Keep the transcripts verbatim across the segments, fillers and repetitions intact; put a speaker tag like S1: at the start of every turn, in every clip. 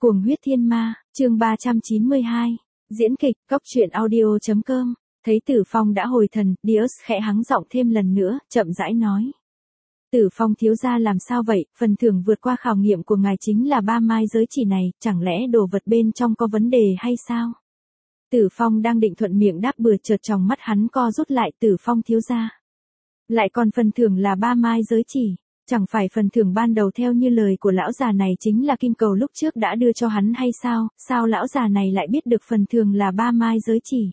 S1: Cuồng huyết thiên ma, chương ba trăm chín mươi hai, diễn kịch, cóc truyện audio.com, thấy Tử Phong đã hồi thần, Dios khẽ hắng giọng thêm lần nữa, chậm rãi nói. Tử Phong thiếu gia làm sao vậy, phần thưởng vượt qua khảo nghiệm của ngài chính là ba mai giới chỉ này, chẳng lẽ đồ vật bên trong có vấn đề hay sao? Tử Phong đang định thuận miệng đáp bừa chợt trong mắt hắn co rút lại. Tử Phong thiếu gia. Lại còn phần thưởng là ba mai giới chỉ. Chẳng phải phần thưởng ban đầu theo như lời của lão già này chính là kim cầu lúc trước đã đưa cho hắn hay sao, sao lão già này lại biết được phần thưởng là ba mai giới chỉ?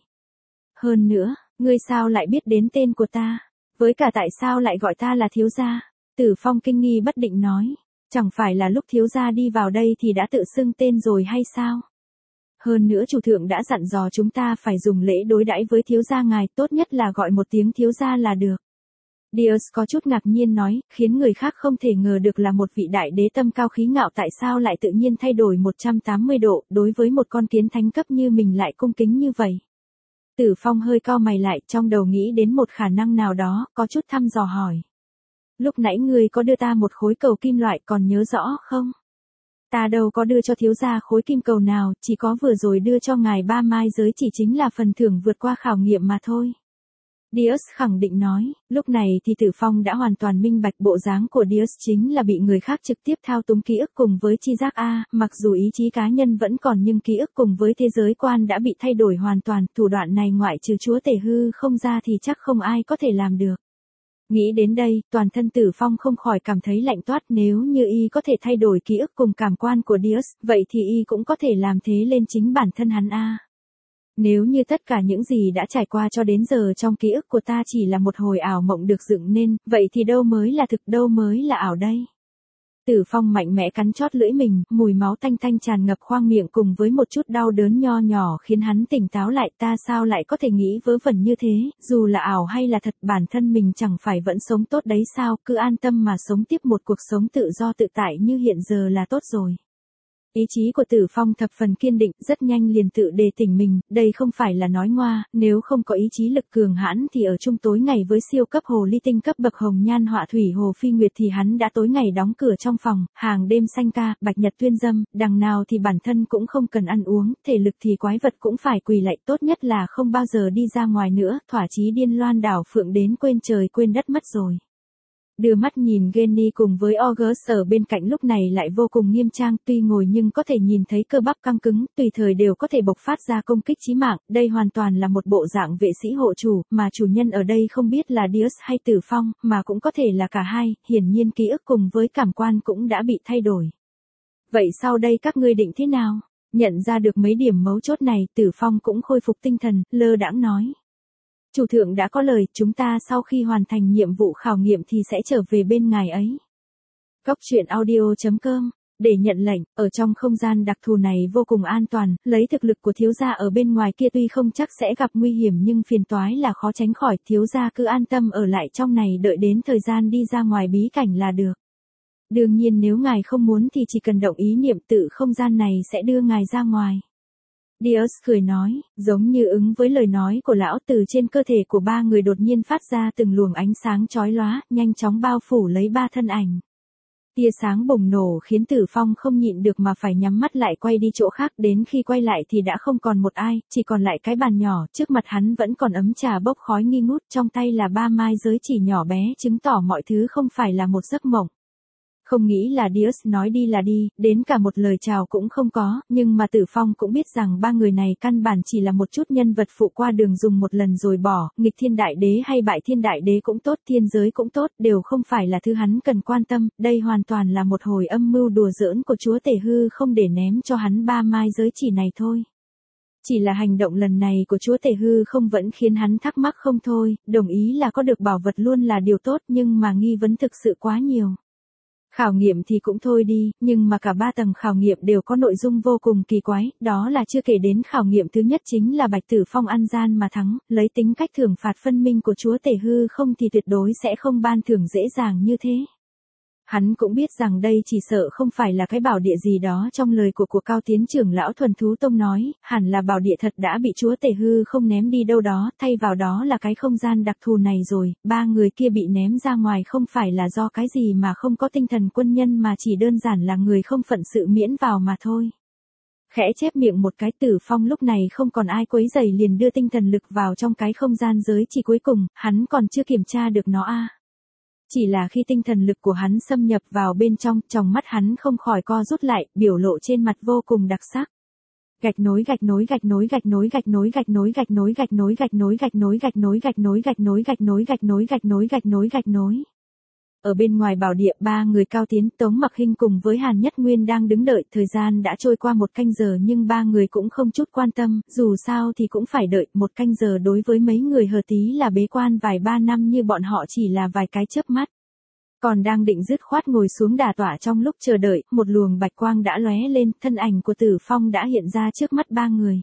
S1: Hơn nữa, ngươi sao lại biết đến tên của ta? Với cả tại sao lại gọi ta là thiếu gia? Tử Phong kinh nghi bất định nói, chẳng phải là lúc thiếu gia đi vào đây thì đã tự xưng tên rồi hay sao? Hơn nữa chủ thượng đã dặn dò chúng ta phải dùng lễ đối đãi với thiếu gia ngài, tốt nhất là gọi một tiếng thiếu gia là được. Dios có chút ngạc nhiên nói, khiến người khác không thể ngờ được là một vị đại đế tâm cao khí ngạo tại sao lại tự nhiên thay đổi một trăm tám mươi độ, đối với một con kiến thánh cấp như mình lại cung kính như vậy. Tử Phong hơi cau mày lại, trong đầu nghĩ đến một khả năng nào đó, có chút thăm dò hỏi. Lúc nãy ngươi có đưa ta một khối cầu kim loại còn nhớ rõ không? Ta đâu có đưa cho thiếu gia khối kim cầu nào, chỉ có vừa rồi đưa cho ngài ba mai giới chỉ chính là phần thưởng vượt qua khảo nghiệm mà thôi. Dios khẳng định nói, lúc này thì Tử Phong đã hoàn toàn minh bạch bộ dáng của Dios chính là bị người khác trực tiếp thao túng ký ức cùng với chi giác A, mặc dù ý chí cá nhân vẫn còn nhưng ký ức cùng với thế giới quan đã bị thay đổi hoàn toàn, thủ đoạn này ngoại trừ chúa tể hư không ra thì chắc không ai có thể làm được. Nghĩ đến đây, toàn thân Tử Phong không khỏi cảm thấy lạnh toát, nếu như y có thể thay đổi ký ức cùng cảm quan của Dios, vậy thì y cũng có thể làm thế lên chính bản thân hắn A. Nếu như tất cả những gì đã trải qua cho đến giờ trong ký ức của ta chỉ là một hồi ảo mộng được dựng nên, vậy thì đâu mới là thực, đâu mới là ảo đây? Tử Phong mạnh mẽ cắn chót lưỡi mình, mùi máu tanh tanh tràn ngập khoang miệng cùng với một chút đau đớn nho nhỏ khiến hắn tỉnh táo lại. Ta sao lại có thể nghĩ vớ vẩn như thế, dù là ảo hay là thật, bản thân mình chẳng phải vẫn sống tốt đấy sao, cứ an tâm mà sống tiếp một cuộc sống tự do tự tại như hiện giờ là tốt rồi. Ý chí của Tử Phong thập phần kiên định, rất nhanh liền tự đề tỉnh mình, đây không phải là nói ngoa, nếu không có ý chí lực cường hãn thì ở chung tối ngày với siêu cấp hồ ly tinh cấp bậc hồng nhan họa thủy hồ phi nguyệt thì hắn đã tối ngày đóng cửa trong phòng, hàng đêm sanh ca, bạch nhật tuyên dâm, đằng nào thì bản thân cũng không cần ăn uống, thể lực thì quái vật cũng phải quỳ lạy, tốt nhất là không bao giờ đi ra ngoài nữa, thỏa chí điên loan đảo phượng đến quên trời quên đất mất rồi. Đưa mắt nhìn Genny cùng với August ở bên cạnh lúc này lại vô cùng nghiêm trang, tuy ngồi nhưng có thể nhìn thấy cơ bắp căng cứng, tùy thời đều có thể bộc phát ra công kích chí mạng, đây hoàn toàn là một bộ dạng vệ sĩ hộ chủ, mà chủ nhân ở đây không biết là Dios hay Tử Phong, mà cũng có thể là cả hai, hiển nhiên ký ức cùng với cảm quan cũng đã bị thay đổi. Vậy sau đây các ngươi định thế nào? Nhận ra được mấy điểm mấu chốt này, Tử Phong cũng khôi phục tinh thần, lơ đãng nói. Chủ thượng đã có lời, chúng ta sau khi hoàn thành nhiệm vụ khảo nghiệm thì sẽ trở về bên ngài ấy. Cóc truyện audio.com, để nhận lệnh, ở trong không gian đặc thù này vô cùng an toàn, lấy thực lực của thiếu gia ở bên ngoài kia tuy không chắc sẽ gặp nguy hiểm nhưng phiền toái là khó tránh khỏi, thiếu gia cứ an tâm ở lại trong này đợi đến thời gian đi ra ngoài bí cảnh là được. Đương nhiên nếu ngài không muốn thì chỉ cần động ý niệm tự không gian này sẽ đưa ngài ra ngoài. Dios cười nói, giống như ứng với lời nói của lão, từ trên cơ thể của ba người đột nhiên phát ra từng luồng ánh sáng chói lóa, nhanh chóng bao phủ lấy ba thân ảnh. Tia sáng bùng nổ khiến Tử Phong không nhịn được mà phải nhắm mắt lại quay đi chỗ khác, đến khi quay lại thì đã không còn một ai, chỉ còn lại cái bàn nhỏ, trước mặt hắn vẫn còn ấm trà bốc khói nghi ngút, trong tay là ba mai giới chỉ nhỏ bé, chứng tỏ mọi thứ không phải là một giấc mộng. Không nghĩ là Dios nói đi là đi, đến cả một lời chào cũng không có, nhưng mà Tử Phong cũng biết rằng ba người này căn bản chỉ là một chút nhân vật phụ qua đường dùng một lần rồi bỏ, nghịch thiên đại đế hay bại thiên đại đế cũng tốt, thiên giới cũng tốt, đều không phải là thứ hắn cần quan tâm, đây hoàn toàn là một hồi âm mưu đùa giỡn của chúa tể hư không để ném cho hắn ba mai giới chỉ này thôi. Chỉ là hành động lần này của chúa tể hư không vẫn khiến hắn thắc mắc không thôi, đồng ý là có được bảo vật luôn là điều tốt nhưng mà nghi vấn thực sự quá nhiều. Khảo nghiệm thì cũng thôi đi, nhưng mà cả ba tầng khảo nghiệm đều có nội dung vô cùng kỳ quái, đó là chưa kể đến khảo nghiệm thứ nhất chính là Bạch Tử Phong ăn gian mà thắng, lấy tính cách thưởng phạt phân minh của chúa tể hư không thì tuyệt đối sẽ không ban thưởng dễ dàng như thế. Hắn cũng biết rằng đây chỉ sợ không phải là cái bảo địa gì đó trong lời của của Cao Tiến trưởng lão Thuần Thú Tông nói, hẳn là bảo địa thật đã bị chúa tể hư không ném đi đâu đó, thay vào đó là cái không gian đặc thù này rồi, ba người kia bị ném ra ngoài không phải là do cái gì mà không có tinh thần quân nhân mà chỉ đơn giản là người không phận sự miễn vào mà thôi. Khẽ chép miệng một cái, Tử Phong lúc này không còn ai quấy rầy liền đưa tinh thần lực vào trong cái không gian giới chỉ cuối cùng, hắn còn chưa kiểm tra được nó a. À. Chỉ là khi tinh thần lực của hắn xâm nhập vào bên trong, tròng mắt hắn không khỏi co rút lại, biểu lộ trên mặt vô cùng đặc sắc. Gạch nối gạch nối gạch nối gạch nối gạch nối gạch nối gạch nối gạch nối gạch nối gạch nối gạch nối gạch nối gạch nối gạch nối gạch nối gạch nối gạch nối gạch nối. Ở bên ngoài bảo địa, ba người Cao Tiến, Tống Mặc Hinh cùng với Hàn Nhất Nguyên đang đứng đợi, thời gian đã trôi qua một canh giờ nhưng ba người cũng không chút quan tâm, dù sao thì cũng phải đợi, một canh giờ đối với mấy người Hờ Tí là bế quan vài ba năm như bọn họ chỉ là vài cái chớp mắt. Còn đang định dứt khoát ngồi xuống đả tọa trong lúc chờ đợi, một luồng bạch quang đã lóe lên, thân ảnh của Tử Phong đã hiện ra trước mắt ba người.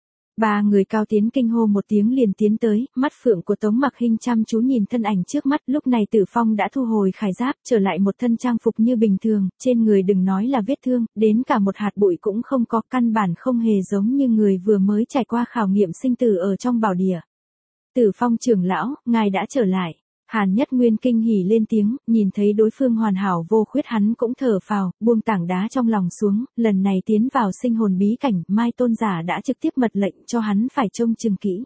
S1: Ba người Cao Tiến kinh hô một tiếng liền tiến tới, mắt phượng của Tống Mặc Hinh chăm chú nhìn thân ảnh trước mắt, lúc này Tử Phong đã thu hồi khải giáp, trở lại một thân trang phục như bình thường, trên người đừng nói là vết thương, đến cả một hạt bụi cũng không có, căn bản không hề giống như người vừa mới trải qua khảo nghiệm sinh tử ở trong bảo địa. Tử Phong trưởng lão, ngài đã trở lại. Hàn Nhất Nguyên kinh hỉ lên tiếng, nhìn thấy đối phương hoàn hảo vô khuyết hắn cũng thở phào, buông tảng đá trong lòng xuống, lần này tiến vào sinh hồn bí cảnh, Mai Tôn giả đã trực tiếp mật lệnh cho hắn phải trông chừng kỹ.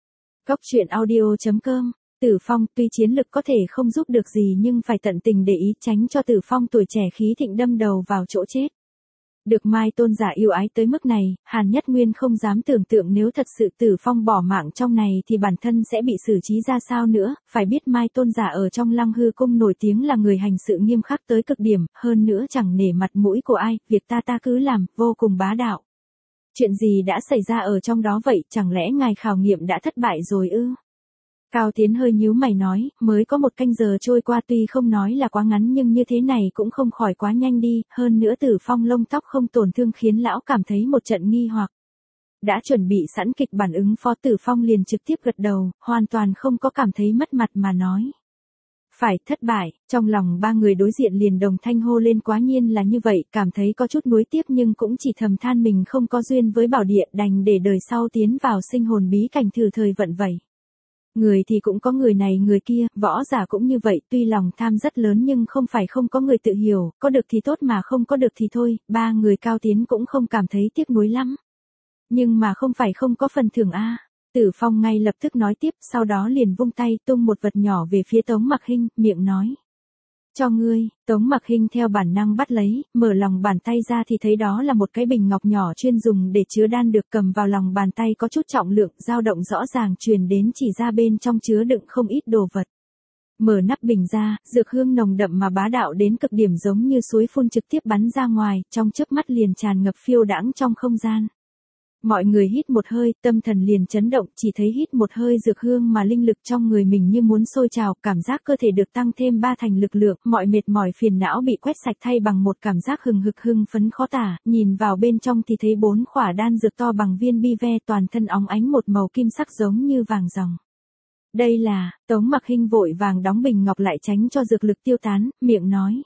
S1: Góc truyện audio chấm com, Tử Phong tuy chiến lực có thể không giúp được gì nhưng phải tận tình để ý tránh cho Tử Phong tuổi trẻ khí thịnh đâm đầu vào chỗ chết. Được Mai Tôn giả yêu ái tới mức này, Hàn Nhất Nguyên không dám tưởng tượng nếu thật sự Tử Phong bỏ mạng trong này thì bản thân sẽ bị xử trí ra sao nữa, phải biết Mai Tôn giả ở trong Lăng Hư Cung nổi tiếng là người hành sự nghiêm khắc tới cực điểm, hơn nữa chẳng nể mặt mũi của ai, việc ta ta cứ làm, vô cùng bá đạo. Chuyện gì đã xảy ra ở trong đó vậy, chẳng lẽ ngài khảo nghiệm đã thất bại rồi ư? Cao Tiến hơi nhíu mày nói, mới có một canh giờ trôi qua tuy không nói là quá ngắn nhưng như thế này cũng không khỏi quá nhanh đi, hơn nữa Tử Phong lông tóc không tổn thương khiến lão cảm thấy một trận nghi hoặc. Đã chuẩn bị sẵn kịch bản ứng phó, Tử Phong liền trực tiếp gật đầu, hoàn toàn không có cảm thấy mất mặt mà nói. Phải, thất bại, trong lòng ba người đối diện liền đồng thanh hô lên, quá nhiên là như vậy, cảm thấy có chút nuối tiếc nhưng cũng chỉ thầm than mình không có duyên với bảo địa, đành để đời sau tiến vào sinh hồn bí cảnh thử thời vận vậy. Người thì cũng có người này người kia, võ giả cũng như vậy, tuy lòng tham rất lớn nhưng không phải không có người tự hiểu, có được thì tốt mà không có được thì thôi, ba người Cao Tiến cũng không cảm thấy tiếc nuối lắm. Nhưng mà không phải không có phần thưởng a. Tử Phong ngay lập tức nói tiếp, sau đó liền vung tay tung một vật nhỏ về phía Tống Mặc Hinh, miệng nói. Cho ngươi, Tống Mặc Hinh theo bản năng bắt lấy, mở lòng bàn tay ra thì thấy đó là một cái bình ngọc nhỏ chuyên dùng để chứa đan, được cầm vào lòng bàn tay có chút trọng lượng, dao động rõ ràng truyền đến chỉ ra bên trong chứa đựng không ít đồ vật. Mở nắp bình ra, dược hương nồng đậm mà bá đạo đến cực điểm giống như suối phun trực tiếp bắn ra ngoài, trong chớp mắt liền tràn ngập phiêu đãng trong không gian. Mọi người hít một hơi, tâm thần liền chấn động, chỉ thấy hít một hơi dược hương mà linh lực trong người mình như muốn sôi trào, cảm giác cơ thể được tăng thêm ba thành lực lượng, mọi mệt mỏi phiền não bị quét sạch thay bằng một cảm giác hừng hực hưng phấn khó tả, nhìn vào bên trong thì thấy bốn khỏa đan dược to bằng viên bi ve, toàn thân óng ánh một màu kim sắc giống như vàng ròng. Đây là, Tống Mặc Hinh vội vàng đóng bình ngọc lại tránh cho dược lực tiêu tán, miệng nói.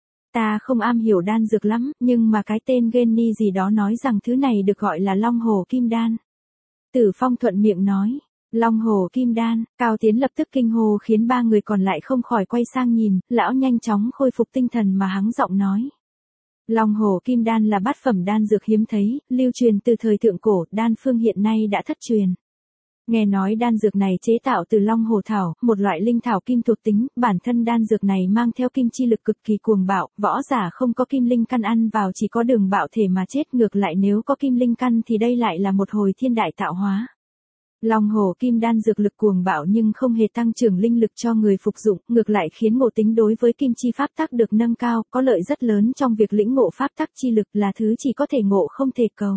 S1: Ta không am hiểu đan dược lắm, nhưng mà cái tên Geni gì đó nói rằng thứ này được gọi là Long Hồ Kim Đan. Tử Phong thuận miệng nói, Long Hồ Kim Đan, Cao Tiến lập tức kinh hô khiến ba người còn lại không khỏi quay sang nhìn, lão nhanh chóng khôi phục tinh thần mà hắng giọng nói. Long Hồ Kim Đan là bát phẩm đan dược hiếm thấy, lưu truyền từ thời thượng cổ, đan phương hiện nay đã thất truyền. Nghe nói đan dược này chế tạo từ Long Hồ Thảo, một loại linh thảo kim thuộc tính, bản thân đan dược này mang theo kim chi lực cực kỳ cuồng bạo, võ giả không có kim linh căn ăn vào chỉ có đường bạo thể mà chết, ngược lại nếu có kim linh căn thì đây lại là một hồi thiên đại tạo hóa. Long Hồ Kim Đan dược lực cuồng bạo nhưng không hề tăng trưởng linh lực cho người phục dụng, ngược lại khiến ngộ tính đối với kim chi pháp tắc được nâng cao, có lợi rất lớn trong việc lĩnh ngộ pháp tắc chi lực, là thứ chỉ có thể ngộ không thể cầu.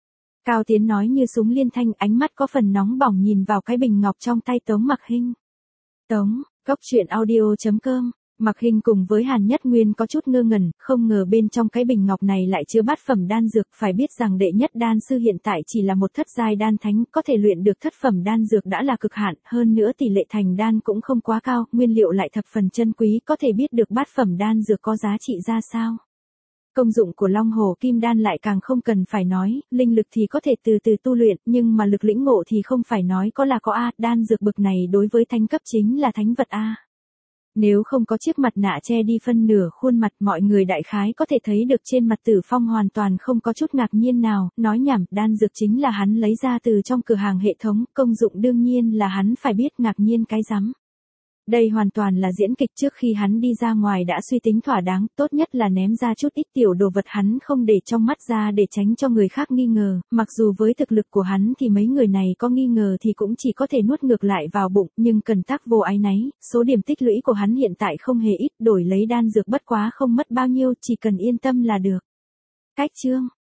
S1: Cao Tiến nói như súng liên thanh, ánh mắt có phần nóng bỏng nhìn vào cái bình ngọc trong tay Tống Mặc Hinh. Tống, góc truyện audio chấm com, Mặc Hinh cùng với Hàn Nhất Nguyên có chút ngơ ngẩn, không ngờ bên trong cái bình ngọc này lại chứa bát phẩm đan dược, phải biết rằng đệ nhất đan sư hiện tại chỉ là một thất giai đan thánh, có thể luyện được thất phẩm đan dược đã là cực hạn, hơn nữa tỷ lệ thành đan cũng không quá cao, nguyên liệu lại thập phần chân quý, có thể biết được bát phẩm đan dược có giá trị ra sao. Công dụng của Long Hồ Kim Đan lại càng không cần phải nói, linh lực thì có thể từ từ tu luyện, nhưng mà lực lĩnh ngộ thì không phải nói có là có a, đan dược bực này đối với thánh cấp chính là thánh vật a. Nếu không có chiếc mặt nạ che đi phân nửa khuôn mặt, mọi người đại khái có thể thấy được trên mặt Tử Phong hoàn toàn không có chút ngạc nhiên nào, nói nhảm, đan dược chính là hắn lấy ra từ trong cửa hàng hệ thống, công dụng đương nhiên là hắn phải biết, ngạc nhiên cái rắm. Đây hoàn toàn là diễn kịch, trước khi hắn đi ra ngoài đã suy tính thỏa đáng, tốt nhất là ném ra chút ít tiểu đồ vật hắn không để trong mắt ra để tránh cho người khác nghi ngờ, mặc dù với thực lực của hắn thì mấy người này có nghi ngờ thì cũng chỉ có thể nuốt ngược lại vào bụng, nhưng cần tắc vô ái náy, số điểm tích lũy của hắn hiện tại không hề ít, đổi lấy đan dược bất quá không mất bao nhiêu, chỉ cần yên tâm là được. Cách chương